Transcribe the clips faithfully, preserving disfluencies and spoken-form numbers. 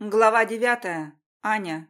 Глава девятая. Аня.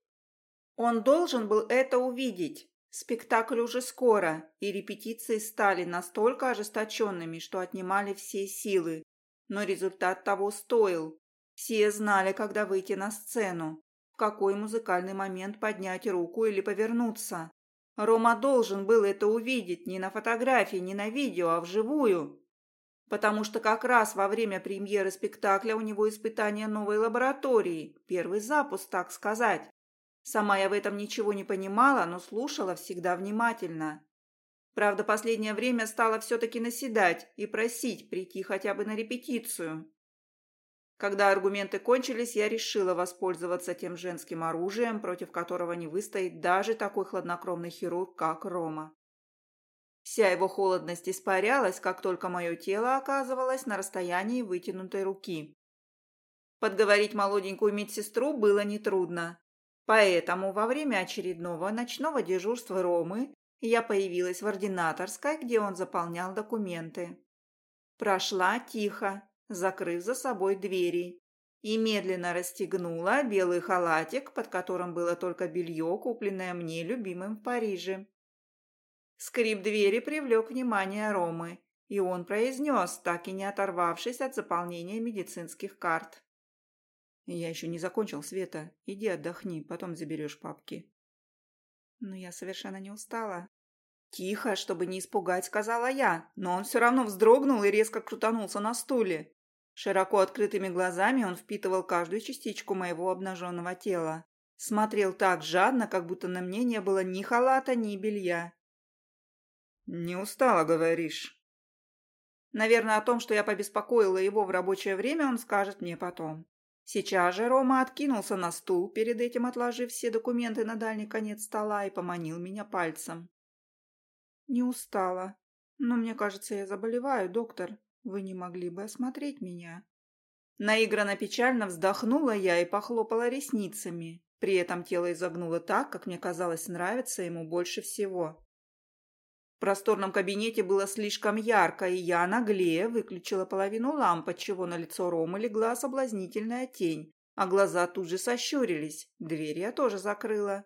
Он должен был это увидеть. Спектакль уже скоро, и репетиции стали настолько ожесточенными, что отнимали все силы. Но результат того стоил. Все знали, когда выйти на сцену, в какой музыкальный момент поднять руку или повернуться. Рома должен был это увидеть не на фотографии, не на видео, а вживую. Потому что как раз во время премьеры спектакля у него испытание новой лаборатории, первый запуск, так сказать. Сама я в этом ничего не понимала, но слушала всегда внимательно. Правда, последнее время стала все-таки наседать и просить прийти хотя бы на репетицию. Когда аргументы кончились, я решила воспользоваться тем женским оружием, против которого не выстоит даже такой хладнокровный хирург, как Рома. Вся его холодность испарялась, как только мое тело оказывалось на расстоянии вытянутой руки. Подговорить молоденькую медсестру было нетрудно. Поэтому во время очередного ночного дежурства Ромы я появилась в ординаторской, где он заполнял документы. Прошла тихо, закрыв за собой двери, и медленно расстегнула белый халатик, под которым было только белье, купленное мне любимым в Париже. Скрип двери привлек внимание Ромы, и он произнес, так и не оторвавшись от заполнения медицинских карт. «Я еще не закончил, Света. Иди отдохни, потом заберешь папки». Но я совершенно не устала. «Тихо, чтобы не испугать», — сказала я, но он все равно вздрогнул и резко крутанулся на стуле. Широко открытыми глазами он впитывал каждую частичку моего обнаженного тела. Смотрел так жадно, как будто на мне не было ни халата, ни белья. «Не устала, говоришь?» Наверное, о том, что я побеспокоила его в рабочее время, он скажет мне потом. Сейчас же Рома откинулся на стул, перед этим отложив все документы на дальний конец стола, и поманил меня пальцем. «Не устала. Но мне кажется, я заболеваю, доктор. Вы не могли бы осмотреть меня?» Наигранно печально вздохнула я и похлопала ресницами. При этом тело изогнуло так, как мне казалось, нравится ему больше всего. В просторном кабинете было слишком ярко, и я, наглея, выключила половину ламп, отчего на лицо Ромы легла соблазнительная тень, а глаза тут же сощурились. Дверь я тоже закрыла.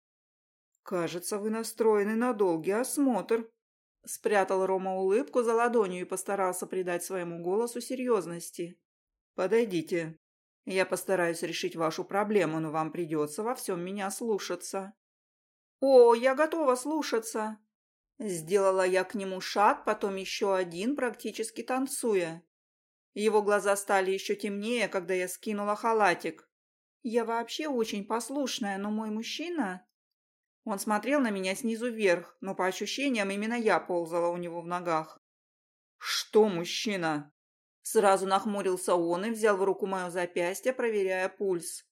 «Кажется, вы настроены на долгий осмотр», — спрятал Рома улыбку за ладонью и постарался придать своему голосу серьезности. «Подойдите. Я постараюсь решить вашу проблему, но вам придется во всем меня слушаться». «О, я готова слушаться!» Сделала я к нему шаг, потом еще один, практически танцуя. Его глаза стали еще темнее, когда я скинула халатик. «Я вообще очень послушная, но мой мужчина...» Он смотрел на меня снизу вверх, но по ощущениям именно я ползала у него в ногах. «Что, мужчина?» Сразу нахмурился он и взял в руку мое запястье, проверяя пульс.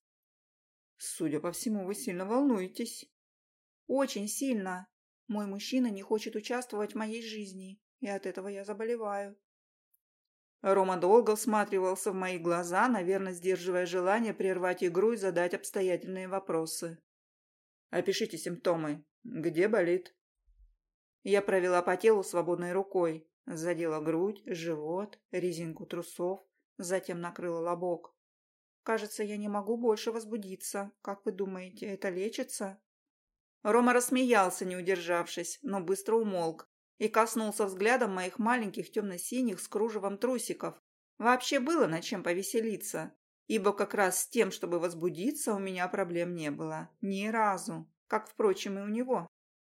«Судя по всему, вы сильно волнуетесь». «Очень сильно. Мой мужчина не хочет участвовать в моей жизни, и от этого я заболеваю». Рома долго всматривался в мои глаза, наверное, сдерживая желание прервать игру и задать обстоятельные вопросы. «Опишите симптомы. Где болит?» Я провела по телу свободной рукой, задела грудь, живот, резинку трусов, затем накрыла лобок. «Кажется, я не могу больше возбудиться. Как вы думаете, это лечится?» Рома рассмеялся, не удержавшись, но быстро умолк и коснулся взглядом моих маленьких темно-синих с кружевом трусиков. Вообще было над чем повеселиться, ибо как раз с тем, чтобы возбудиться, у меня проблем не было. Ни разу. Как, впрочем, и у него.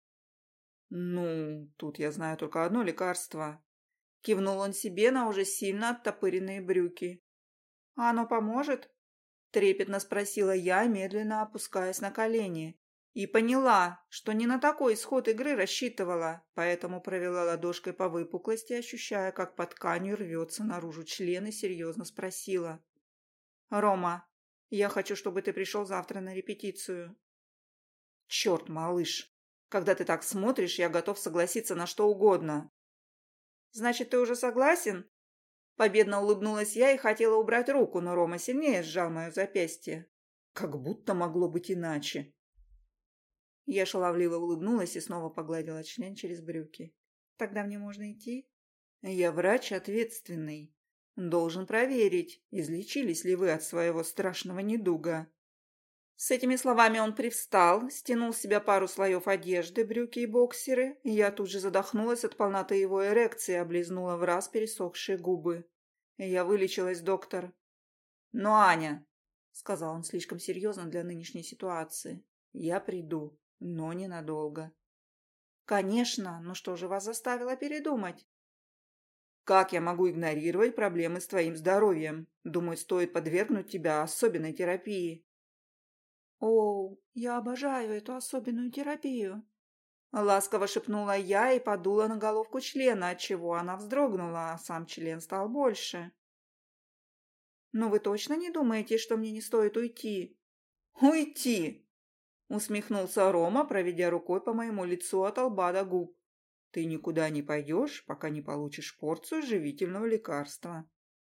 «Ну, тут я знаю только одно лекарство». Кивнул он себе на уже сильно оттопыренные брюки. «А оно поможет?» Трепетно спросила я, медленно опускаясь на колени. И поняла, что не на такой исход игры рассчитывала, поэтому провела ладошкой по выпуклости, ощущая, как под тканью рвется наружу член, и серьезно спросила. «Рома, я хочу, чтобы ты пришел завтра на репетицию». «Черт, малыш, когда ты так смотришь, я готов согласиться на что угодно». «Значит, ты уже согласен?» Победно улыбнулась я и хотела убрать руку, но Рома сильнее сжал мое запястье. Как будто могло быть иначе. Я шаловливо улыбнулась и снова погладила член через брюки. «Тогда мне можно идти?» «Я врач ответственный. Должен проверить, излечились ли вы от своего страшного недуга». С этими словами он привстал, стянул с себя пару слоев одежды, брюки и боксеры, и я тут же задохнулась от полноты его эрекции и облизнула в раз пересохшие губы. «Я вылечилась, доктор». «Но, Аня», — сказал он слишком серьезно для нынешней ситуации, — «я приду, но ненадолго». «Конечно, но что же вас заставило передумать?» «Как я могу игнорировать проблемы с твоим здоровьем? Думаю, стоит подвергнуть тебя особенной терапии». «О, я обожаю эту особенную терапию!» Ласково шепнула я и подула на головку члена, отчего она вздрогнула, а сам член стал больше. «Но вы точно не думаете, что мне не стоит уйти?» «Уйти!» — усмехнулся Рома, проведя рукой по моему лицу от лба до губ. «Ты никуда не пойдешь, пока не получишь порцию живительного лекарства».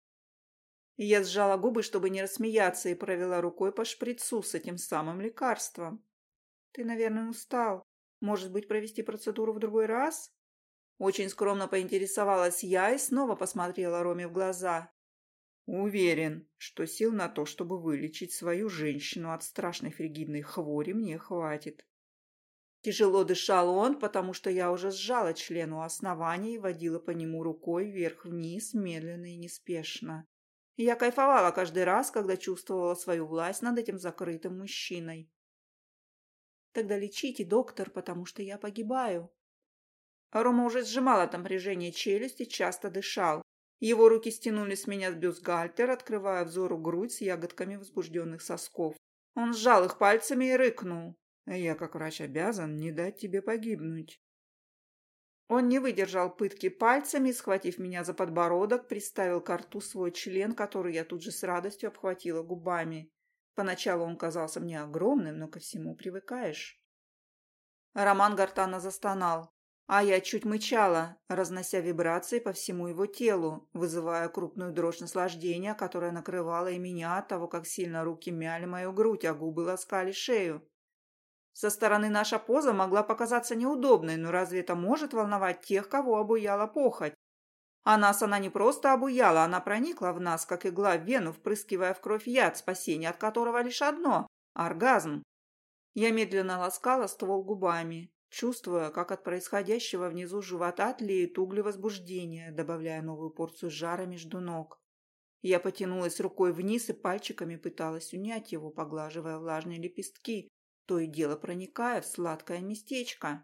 Я сжала губы, чтобы не рассмеяться, и провела рукой по шприцу с этим самым лекарством. «Ты, наверное, устал. Может быть, провести процедуру в другой раз?» Очень скромно поинтересовалась я и снова посмотрела Роме в глаза. «Уверен, что сил на то, чтобы вылечить свою женщину от страшной фригидной хвори, мне хватит». Тяжело дышал он, потому что я уже сжала член у основания и водила по нему рукой вверх-вниз, медленно и неспешно. Я кайфовала каждый раз, когда чувствовала свою власть над этим закрытым мужчиной. «Тогда лечите, доктор, потому что я погибаю». Рома уже сжимал от напряжения челюсть и часто дышал. Его руки стянули с меня с бюстгальтер, открывая взору грудь с ягодками возбужденных сосков. Он сжал их пальцами и рыкнул. «Я, как врач, обязан не дать тебе погибнуть». Он не выдержал пытки пальцами и, схватив меня за подбородок, приставил к рту свой член, который я тут же с радостью обхватила губами. Поначалу он казался мне огромным, но ко всему привыкаешь. Роман гортанно застонал, а я чуть мычала, разнося вибрации по всему его телу, вызывая крупную дрожь наслаждения, которая накрывала и меня от того, как сильно руки мяли мою грудь, а губы ласкали шею. Со стороны наша поза могла показаться неудобной, но разве это может волновать тех, кого обуяла похоть? А нас она не просто обуяла, она проникла в нас, как игла в вену, впрыскивая в кровь яд, спасение от которого лишь одно – оргазм. Я медленно ласкала ствол губами, чувствуя, как от происходящего внизу живота тлеет угли возбуждения, добавляя новую порцию жара между ног. Я потянулась рукой вниз и пальчиками пыталась унять его, поглаживая влажные лепестки, то и дело проникая в сладкое местечко.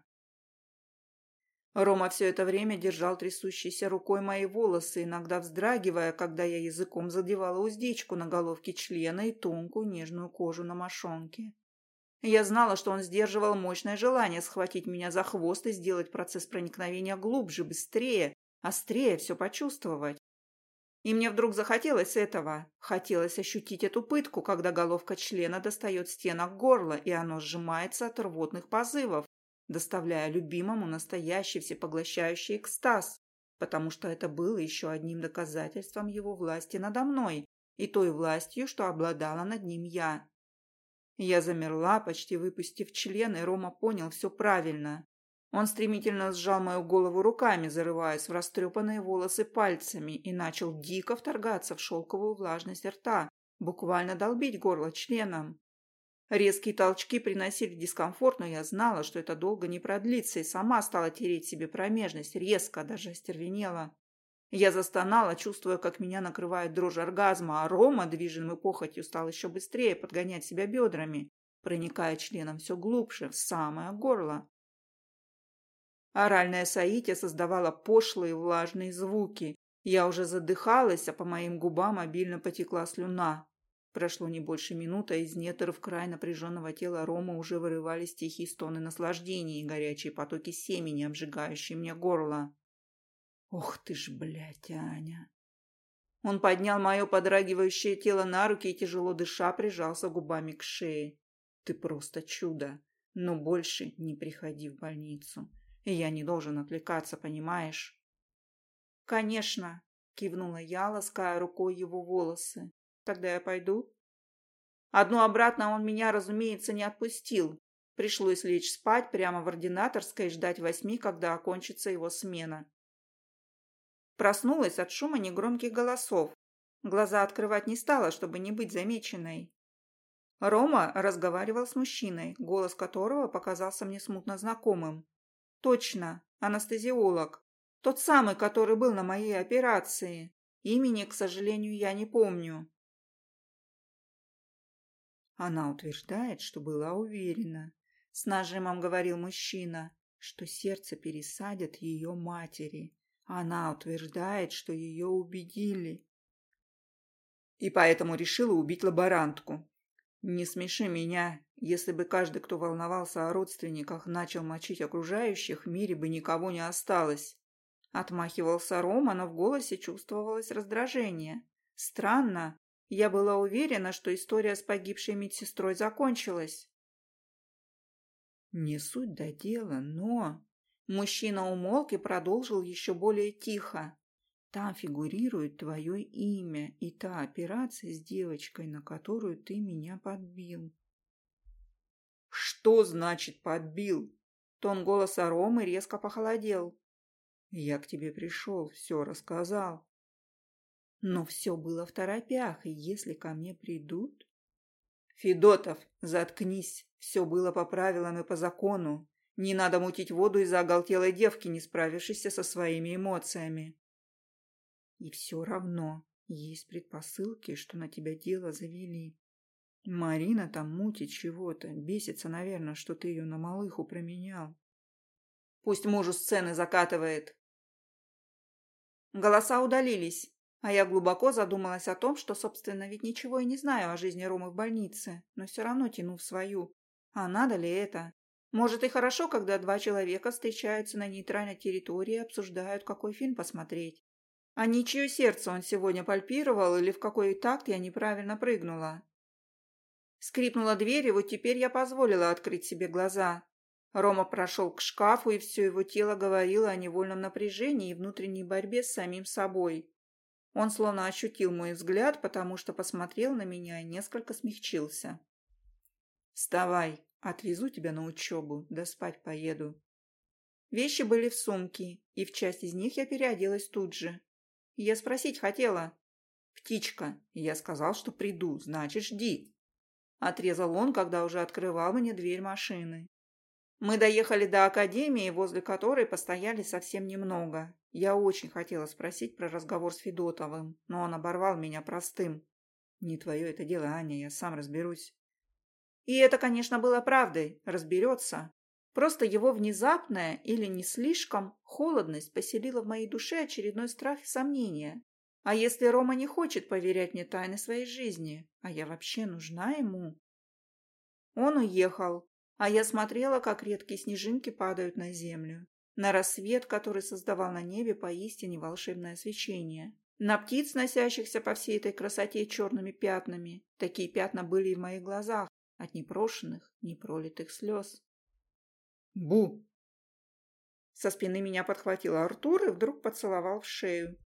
Рома все это время держал трясущейся рукой мои волосы, иногда вздрагивая, когда я языком задевала уздечку на головке члена и тонкую нежную кожу на мошонке. Я знала, что он сдерживал мощное желание схватить меня за хвост и сделать процесс проникновения глубже, быстрее, острее все почувствовать. И мне вдруг захотелось этого. Хотелось ощутить эту пытку, когда головка члена достает стенок горла, и оно сжимается от рвотных позывов, доставляя любимому настоящий всепоглощающий экстаз, потому что это было еще одним доказательством его власти надо мной и той властью, что обладала над ним я. Я замерла, почти выпустив член, и Рома понял все правильно. Он стремительно сжал мою голову руками, зарываясь в растрепанные волосы пальцами, и начал дико вторгаться в шелковую влажность рта, буквально долбить горло членом. Резкие толчки приносили дискомфорт, но я знала, что это долго не продлится, и сама стала тереть себе промежность, резко, даже остервенела. Я застонала, чувствуя, как меня накрывает дрожь оргазма, а Рома, движимый похотью, стал еще быстрее подгонять себя бедрами, проникая членом все глубже, в самое горло. Оральное соитие создавало пошлые влажные звуки. Я уже задыхалась, а по моим губам обильно потекла слюна. Прошло не больше минуты, а из недр в край напряженного тела Ромы уже вырывались тихие стоны наслаждения и горячие потоки семени, обжигающие мне горло. «Ох ты ж, блядь, Аня!» Он поднял мое подрагивающее тело на руки и, тяжело дыша, прижался губами к шее. «Ты просто чудо, но больше не приходи в больницу. И я не должен отвлекаться, понимаешь?» «Конечно», — кивнула я, лаская рукой его волосы. «Тогда я пойду?» Одну обратно он меня, разумеется, не отпустил. Пришлось лечь спать прямо в ординаторской и ждать восьми, когда окончится его смена. Проснулась от шума негромких голосов. Глаза открывать не стала, чтобы не быть замеченной. Рома разговаривал с мужчиной, голос которого показался мне смутно знакомым. Точно, анестезиолог. Тот самый, который был на моей операции. Имени, к сожалению, я не помню. Она утверждает, что была уверена, с нажимом говорил мужчина, что сердце пересадят ее матери. Она утверждает, что ее убедили. И поэтому решила убить лаборантку. Не смеши меня. Если бы каждый, кто волновался о родственниках, начал мочить окружающих, в мире бы никого не осталось. Отмахивался Рома, но в голосе чувствовалось раздражение. Странно. Я была уверена, что история с погибшей медсестрой закончилась. Не суть до дела, но... Мужчина умолк и продолжил еще более тихо. Там фигурирует твое имя и та операция с девочкой, на которую ты меня подбил. Что значит подбил? Тон голоса Ромы резко похолодел. Я к тебе пришел, все рассказал. Но все было второпях, и если ко мне придут... Федотов, заткнись, все было по правилам и по закону. Не надо мутить воду из-за оголтелой девки, не справившейся со своими эмоциями. И все равно есть предпосылки, что на тебя дело завели. Марина там мутит чего-то, бесится, наверное, что ты ее на малыху променял. Пусть мужу сцены закатывает. Голоса удалились, а я глубоко задумалась о том, что, собственно, ведь ничего и не знаю о жизни Ромы в больнице, но все равно тяну в свою. А надо ли это? Может, и хорошо, когда два человека встречаются на нейтральной территории и обсуждают, какой фильм посмотреть. А ничье сердце он сегодня пальпировал или в какой такт я неправильно прыгнула. Скрипнула дверь, и вот теперь я позволила открыть себе глаза. Рома прошел к шкафу, и все его тело говорило о невольном напряжении и внутренней борьбе с самим собой. Он словно ощутил мой взгляд, потому что посмотрел на меня и несколько смягчился. «Вставай, отвезу тебя на учебу, да спать поеду». Вещи были в сумке, и в часть из них я переоделась тут же. Я спросить хотела. «Птичка, я сказал, что приду, значит, жди». Отрезал он, когда уже открывал мне дверь машины. Мы доехали до академии, возле которой постояли совсем немного. Я очень хотела спросить про разговор с Федотовым, но он оборвал меня простым. «Не твое это дело, Аня, я сам разберусь». И это, конечно, было правдой, разберется. Просто его внезапная или не слишком холодность поселила в моей душе очередной страх и сомнение. А если Рома не хочет поверять мне тайны своей жизни, а я вообще нужна ему? Он уехал, а я смотрела, как редкие снежинки падают на землю, на рассвет, который создавал на небе поистине волшебное свечение, на птиц, носящихся по всей этой красоте черными пятнами. Такие пятна были и в моих глазах, от непрошенных, непролитых слез. «Бу!» Со спины меня подхватил Артур и вдруг поцеловал в шею.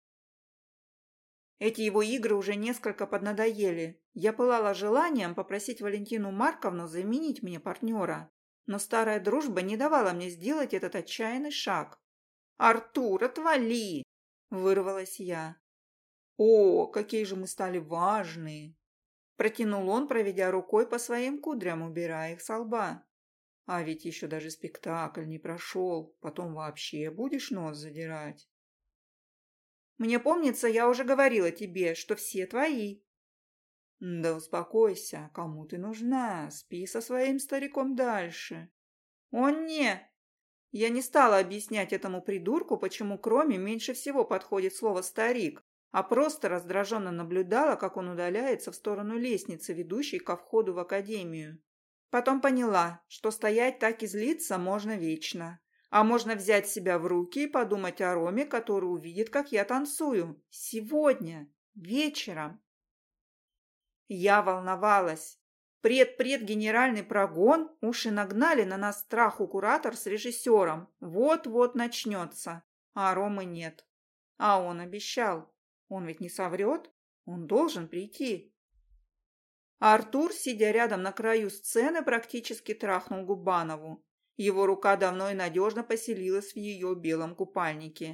Эти его игры уже несколько поднадоели. Я пылала желанием попросить Валентину Марковну заменить мне партнера, но старая дружба не давала мне сделать этот отчаянный шаг. «Артур, отвали!» – вырвалась я. «О, какие же мы стали важные!» – протянул он, проведя рукой по своим кудрям, убирая их со лба. «А ведь еще даже спектакль не прошел, потом вообще будешь нос задирать?» «Мне помнится, я уже говорила тебе, что все твои». «Да успокойся, кому ты нужна? Спи со своим стариком дальше». «О, не!» Я не стала объяснять этому придурку, почему к Роме меньше всего подходит слово «старик», а просто раздраженно наблюдала, как он удаляется в сторону лестницы, ведущей ко входу в академию. Потом поняла, что стоять так и злиться можно вечно. А можно взять себя в руки и подумать о Роме, который увидит, как я танцую. Сегодня, вечером. Я волновалась. Пред-пред-генеральный прогон, уши нагнали на нас страху куратор с режиссером. Вот-вот начнется. А Ромы нет. А он обещал. Он ведь не соврет. Он должен прийти. Артур, сидя рядом на краю сцены, практически трахнул Губанову. Его рука давно и надежно поселилась в ее белом купальнике.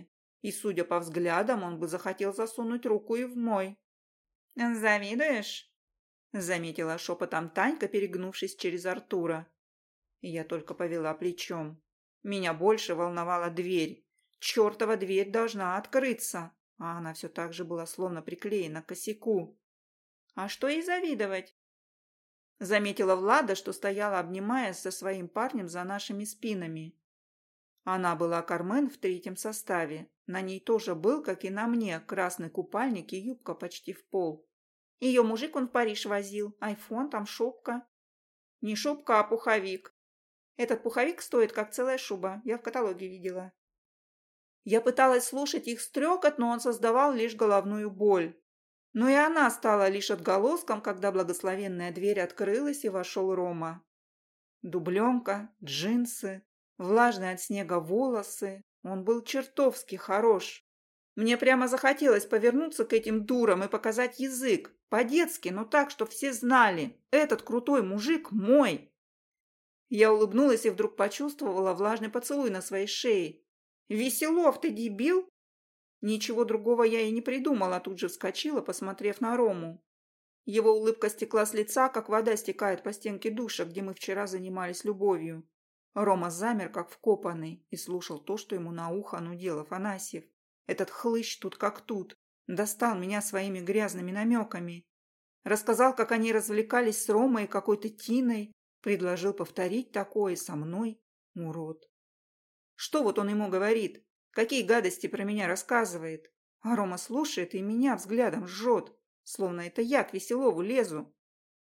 И, судя по взглядам, он бы захотел засунуть руку и в мой. «Завидуешь?» – заметила шепотом Танька, перегнувшись через Артура. Я только повела плечом. Меня больше волновала дверь. Чертова дверь должна открыться, а она все так же была словно приклеена к косяку. «А что ей завидовать?» Заметила Влада, что стояла, обнимаясь со своим парнем за нашими спинами. Она была Кармен в третьем составе. На ней тоже был, как и на мне, красный купальник и юбка почти в пол. Ее мужик он в Париж возил. Айфон, там шубка. Не шубка, а пуховик. Этот пуховик стоит, как целая шуба. Я в каталоге видела. Я пыталась слушать их стрекот, но он создавал лишь головную боль. Но и она стала лишь отголоском, когда благословенная дверь открылась и вошел Рома. Дубленка, джинсы, влажные от снега волосы. Он был чертовски хорош. Мне прямо захотелось повернуться к этим дурам и показать язык. По-детски, но так, что все знали. Этот крутой мужик мой. Я улыбнулась и вдруг почувствовала влажный поцелуй на своей шее. «Веселов, ты дебил?» Ничего другого я и не придумала, тут же вскочила, посмотрев на Рому. Его улыбка стекла с лица, как вода стекает по стенке душа, где мы вчера занимались любовью. Рома замер, как вкопанный, и слушал то, что ему на ухо нудел Афанасьев. Этот хлыщ тут как тут. Достал меня своими грязными намеками. Рассказал, как они развлекались с Ромой и какой-то Тиной. Предложил повторить такое со мной. Урод. Что вот он ему говорит? Какие гадости про меня рассказывает? А Рома слушает и меня взглядом жжет, словно это я к Веселову лезу.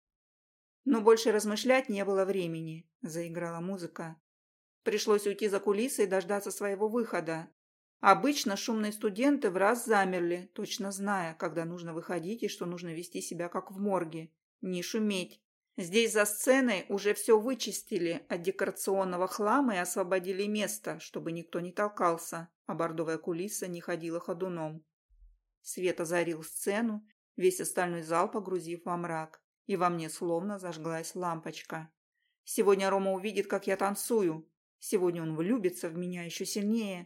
Но больше размышлять не было времени. Заиграла музыка. Пришлось уйти за кулисы и дождаться своего выхода. Обычно шумные студенты в раз замерли, точно зная, когда нужно выходить и что нужно вести себя как в морге. Не шуметь. Здесь за сценой уже все вычистили от декорационного хлама и освободили место, чтобы никто не толкался, а бордовая кулиса не ходила ходуном. Свет озарил сцену, весь остальной зал погрузив во мрак, и во мне словно зажглась лампочка. Сегодня Рома увидит, как я танцую. Сегодня он влюбится в меня еще сильнее.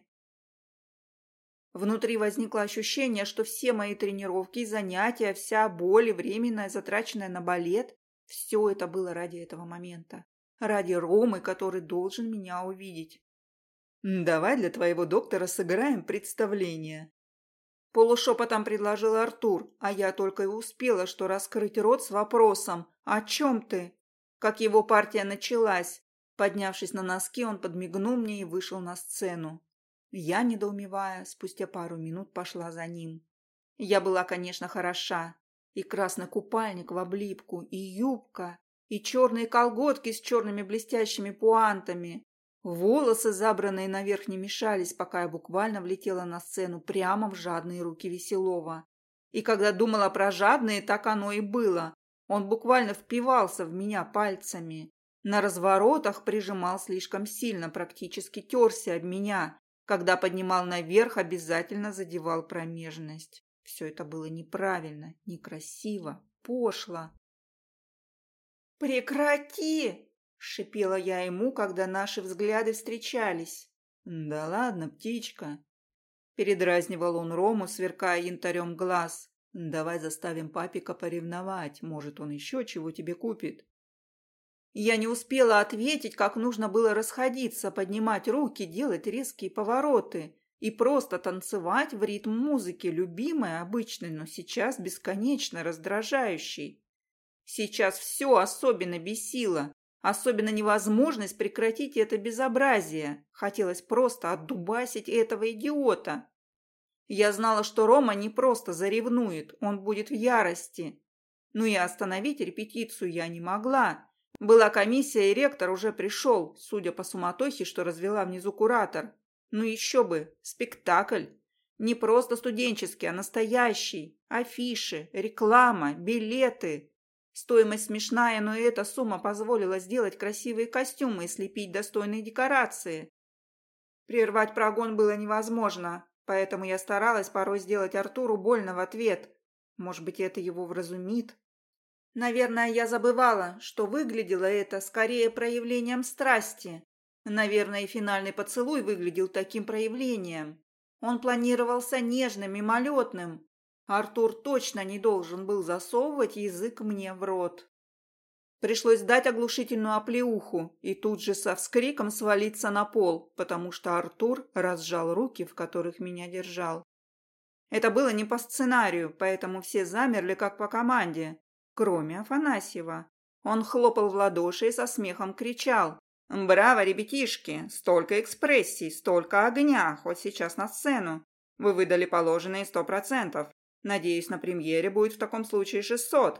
Внутри возникло ощущение, что все мои тренировки и занятия, вся боль и временная, затраченная на балет, все это было ради этого момента. Ради Ромы, который должен меня увидеть. «Давай для твоего доктора сыграем представление». Полушепотом предложил Артур, а я только и успела, что раскрыть рот с вопросом «О чем ты?». Как его партия началась. Поднявшись на носки, он подмигнул мне и вышел на сцену. Я, недоумевая, спустя пару минут пошла за ним. Я была, конечно, хороша. И красный купальник в облипку, и юбка, и черные колготки с черными блестящими пуантами. Волосы, забранные наверх, не мешались, пока я буквально влетела на сцену прямо в жадные руки Веселова. И когда думала про жадные, так оно и было. Он буквально впивался в меня пальцами. На разворотах прижимал слишком сильно, практически терся об меня. Когда поднимал наверх, обязательно задевал промежность. Все это было неправильно, некрасиво, пошло. «Прекрати!» – шипела я ему, когда наши взгляды встречались. «Да ладно, птичка!» – передразнивал он Рому, сверкая янтарем глаз. «Давай заставим папика поревновать, может, он еще чего тебе купит». Я не успела ответить, как нужно было расходиться, поднимать руки, делать резкие повороты и просто танцевать в ритм музыки, любимой, обычной, но сейчас бесконечно раздражающей. Сейчас все особенно бесило, особенно невозможность прекратить это безобразие. Хотелось просто отдубасить этого идиота. Я знала, что Рома не просто заревнует, он будет в ярости. Но и остановить репетицию я не могла. Была комиссия, и ректор уже пришел, судя по суматохе, что развела внизу куратор. Ну еще бы, спектакль. Не просто студенческий, а настоящий. Афиши, реклама, билеты. Стоимость смешная, но и эта сумма позволила сделать красивые костюмы и слепить достойные декорации. Прервать прогон было невозможно, поэтому я старалась порой сделать Артуру больно в ответ. Может быть, это его вразумит. Наверное, я забывала, что выглядело это скорее проявлением страсти. Наверное, и финальный поцелуй выглядел таким проявлением. Он планировался нежным, мимолетным. Артур точно не должен был засовывать язык мне в рот. Пришлось дать оглушительную оплеуху и тут же со вскриком свалиться на пол, потому что Артур разжал руки, в которых меня держал. Это было не по сценарию, поэтому все замерли как по команде, кроме Афанасьева. Он хлопал в ладоши и со смехом кричал: «Браво, ребятишки! Столько экспрессий, столько огня, хоть сейчас на сцену. Вы выдали положенные сто процентов. Надеюсь, на премьере будет в таком случае шестьсот».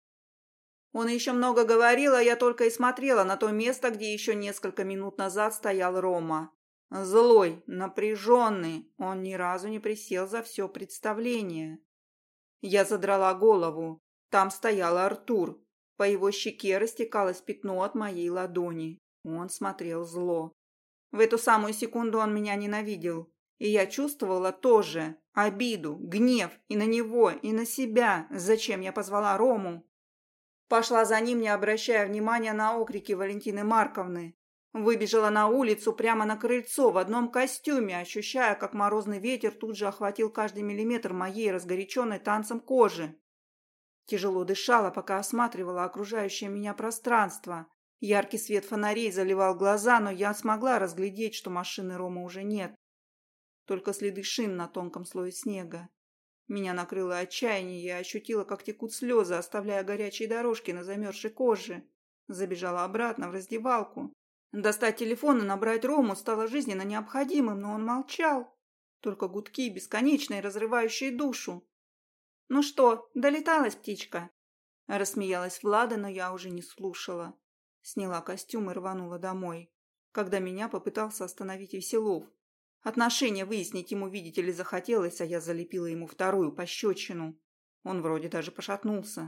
Он еще много говорил, а я только и смотрела на то место, где еще несколько минут назад стоял Рома. Злой, напряженный, он ни разу не присел за все представление. Я задрала голову. Там стоял Артур. По его щеке растекалось пятно от моей ладони. Он смотрел зло. В эту самую секунду он меня ненавидел. И я чувствовала тоже обиду, гнев и на него, и на себя. Зачем я позвала Рому? Пошла за ним, не обращая внимания на окрики Валентины Марковны. Выбежала на улицу, прямо на крыльцо, в одном костюме, ощущая, как морозный ветер тут же охватил каждый миллиметр моей разгоряченной танцем кожи. Тяжело дышала, пока осматривала окружающее меня пространство. Яркий свет фонарей заливал глаза, но я смогла разглядеть, что машины Рома уже нет. Только следы шин на тонком слое снега. Меня накрыло отчаяние, я ощутила, как текут слезы, оставляя горячие дорожки на замерзшей коже. Забежала обратно в раздевалку. Достать телефон и набрать Рому стало жизненно необходимым, но он молчал. Только гудки, бесконечные, разрывающие душу. «Ну что, долеталась птичка?» Рассмеялась Влада, но я уже не слушала. Сняла костюм и рванула домой, когда меня попытался остановить Веселов. Отношения выяснить ему, видите ли, захотелось, а я залепила ему вторую пощечину. Он вроде даже пошатнулся.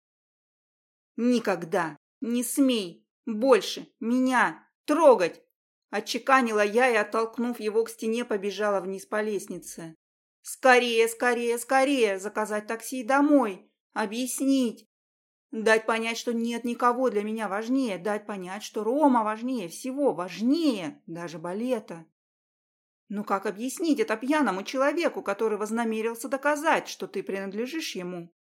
«Никогда! Не смей! Больше! Меня! Трогать!» Отчеканила я и, оттолкнув его к стене, побежала вниз по лестнице. «Скорее, скорее, скорее! Заказать такси домой! Объяснить! Дать понять, что нет никого для меня важнее! Дать понять, что Рома важнее всего! Важнее даже балета!» Ну как объяснить это пьяному человеку, который вознамерился доказать, что ты принадлежишь ему?